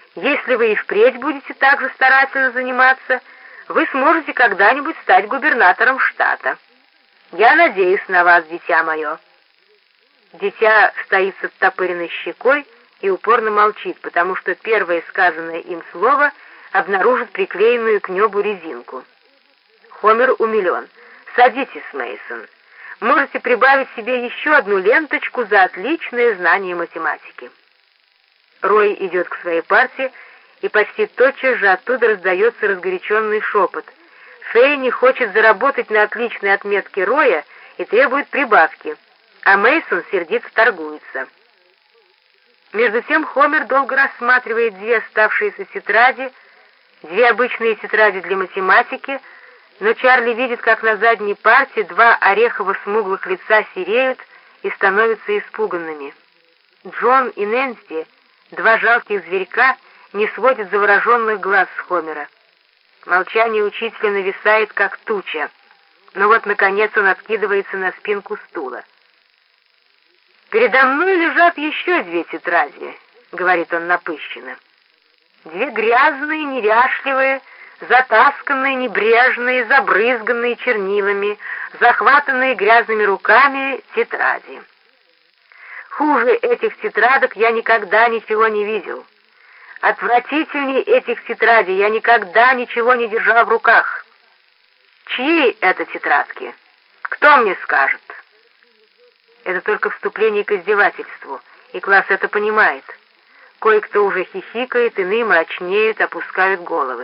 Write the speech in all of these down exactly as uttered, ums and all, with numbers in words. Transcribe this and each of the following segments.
Если вы и впредь будете так же старательно заниматься, вы сможете когда-нибудь стать губернатором штата. Я надеюсь на вас, дитя мое». Дитя стоит с оттопыренной щекой и упорно молчит, потому что первое сказанное им слово обнаружит приклеенную к небу резинку. Хомер умилен. «Садитесь, Мейсон. Можете прибавить себе еще одну ленточку за отличное знание математики». Рой идет к своей партии, и почти тотчас же оттуда раздается разгоряченный шепот. Фейни хочет заработать на отличной отметке Роя и требует прибавки, а Мейсон сердито торгуется. Между тем Хомер долго рассматривает две оставшиеся тетради, две обычные тетради для математики, но Чарли видит, как на задней парте два орехово-смуглых лица сереют и становятся испуганными. Джон и Нэнси, два жалких зверька, не сводят завороженных глаз с Хомера. Молчание учителя нависает, как туча, но вот, наконец, он откидывается на спинку стула. «Передо мной лежат еще две тетради», — говорит он напыщенно. «Две грязные, неряшливые, затасканные, небрежные, забрызганные чернилами, захватанные грязными руками тетради. Хуже этих тетрадок я никогда ничего не видел. Отвратительнее этих тетрадей я никогда ничего не держал в руках. Чьи это тетрадки? Кто мне скажет?» Это только вступление к издевательству, и класс это понимает. Кое-кто уже хихикает, иные мрачнеют, опускают головы.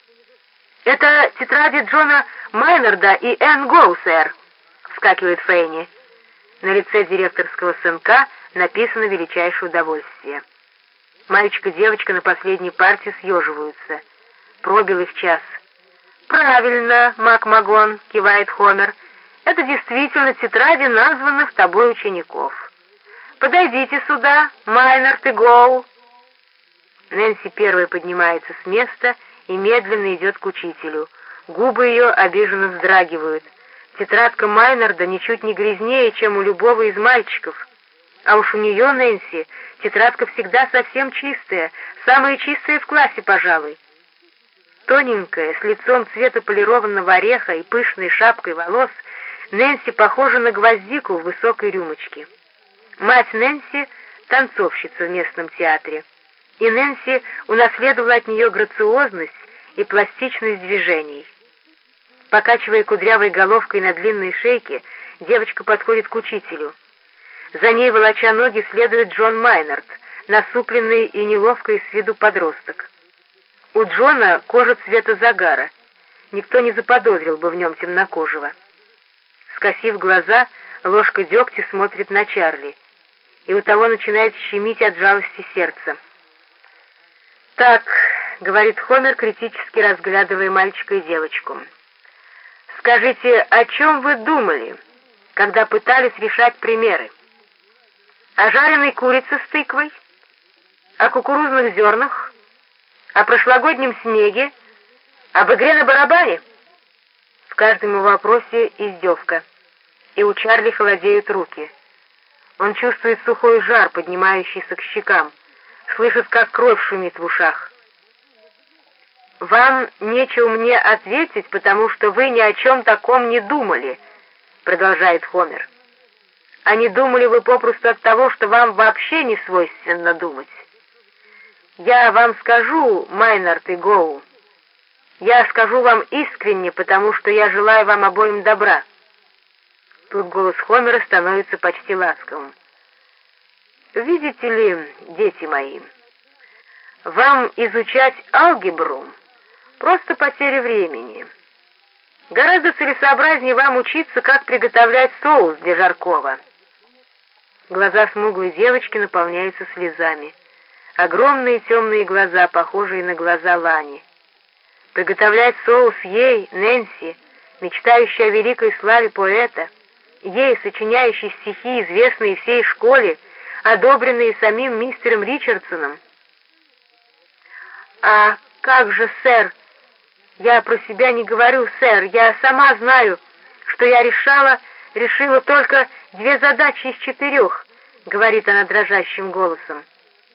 «Это тетради Джона Майнарда и Энн Гоу, сэр», — вскакивает Фейни. На лице директорского сынка написано величайшее удовольствие. Мальчик и девочка на последней партии съеживаются. Пробил их час. «Правильно, Макмагон», — кивает Хомер. «Это действительно тетради названных тобой учеников. Подойдите сюда, Майнард и Гоу». Нэнси первой поднимается с места и медленно идет к учителю. Губы ее обиженно вздрагивают. Тетрадка Майнарда ничуть не грязнее, чем у любого из мальчиков. А уж у нее, Нэнси, тетрадка всегда совсем чистая, самая чистая в классе, пожалуй. Тоненькая, с лицом цвета полированного ореха и пышной шапкой волос, Нэнси похожа на гвоздику в высокой рюмочке. Мать Нэнси — танцовщица в местном театре, и Нэнси унаследовала от нее грациозность и пластичность движений. Покачивая кудрявой головкой на длинной шейке, девочка подходит к учителю. За ней, волоча ноги, следует Джон Майнард, насупленный и неловкий с виду подросток. У Джона кожа цвета загара. Никто не заподозрил бы в нем темнокожего. Скосив глаза, ложка дегтя смотрит на Чарли, и у того начинает щемить от жалости сердце. «Так», — говорит Хомер, критически разглядывая мальчика и девочку, — «скажите, о чем вы думали, когда пытались решать примеры? О жареной курице с тыквой? О кукурузных зернах? О прошлогоднем снеге? Об игре на барабане?» В каждом его вопросе издевка, и у Чарли холодеют руки. Он чувствует сухой жар, поднимающийся к щекам, слышит, как кровь шумит в ушах. «Вам нечего мне ответить, потому что вы ни о чем таком не думали», — продолжает Хомер. «А не думали вы попросту от того, что вам вообще не свойственно думать. Я вам скажу, Майнард и Гоу, я скажу вам искренне, потому что я желаю вам обоим добра». Тут голос Хомера становится почти ласковым. «Видите ли, дети мои, вам изучать алгебру — просто потеря времени. Гораздо целесообразнее вам учиться, как приготовлять соус для жаркого». Глаза смуглой девочки наполняются слезами. Огромные темные глаза, похожие на глаза Лани. Приготовлять соус ей, Нэнси, мечтающей о великой славе поэта, ей, сочиняющей стихи, известные всей школе, одобренные самим мистером Ричардсоном. «А как же, сэр? Я про себя не говорю, сэр. Я сама знаю, что я решала, решила только две задачи из четырех», — говорит она дрожащим голосом.